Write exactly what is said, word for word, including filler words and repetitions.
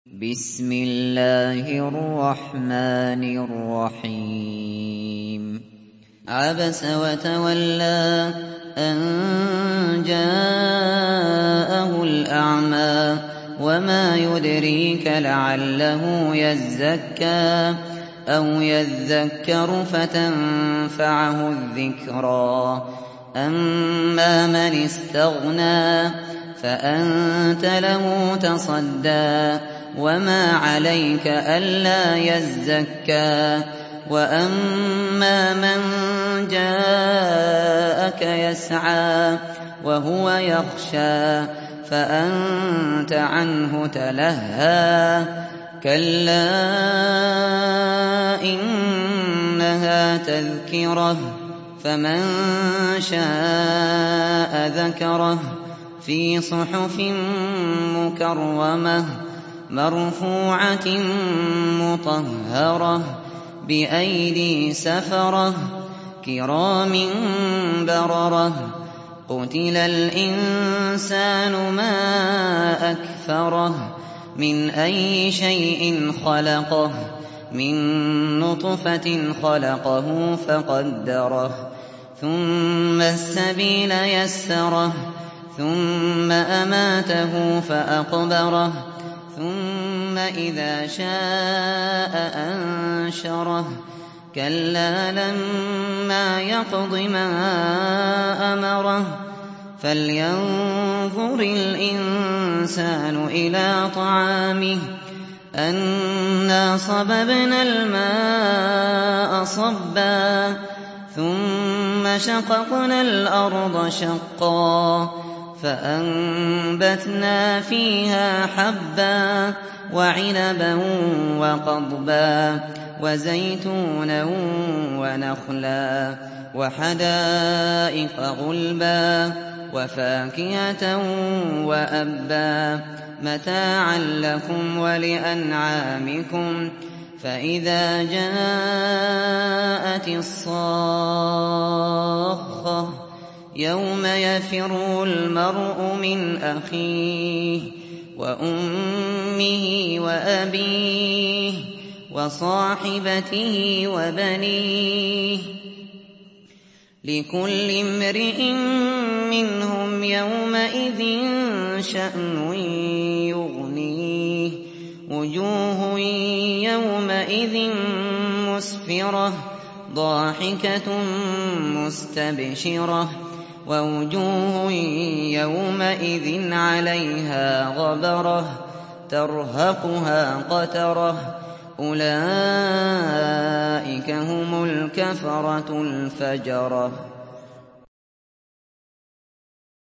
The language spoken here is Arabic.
بسم الله الرحمن الرحيم عبس وتولى أن جاءه الأعمى وما يدريك لعله يزكى أو يذكر فتنفعه الذكرى أما من استغنى فأنت له تصدى وما عليك ألا يزكى وأما من جاءك يسعى وهو يخشى فأنت عنه تلهى كلا إنها تذكرة فمن شاء ذكره في صحف مكرمة مرفوعة مطهرة بأيدي سفرة كرام بررة قتل الإنسان ما أكفره من أي شيء خلقه من نطفة خلقه فقدره ثم السبيل يسره ثم أماته فأقبره ثم إذا شاء أنشره كلا لما يقض ما أمره فلينظر الإنسان إلى طعامه أنا صببنا الماء صبا ثم شققنا الأرض شقا فأنبتنا فيها حبا وعنبا وقضبا وزيتونا ونخلا وحدائق غلبا وفاكهة وأبا متاعا لكم ولأنعامكم فإذا جاءت الصاخة يوم يفر المرء من أخيه وأمه وأبيه وصاحبته وبنيه لكل امرئ منهم يومئذ شأن يغنيه وجوه يومئذ مسفرة ضاحكة مستبشرة ووجوه يومئذ عليها غبرة ترهقها قترة أولئك هم الكفرة الفجرة.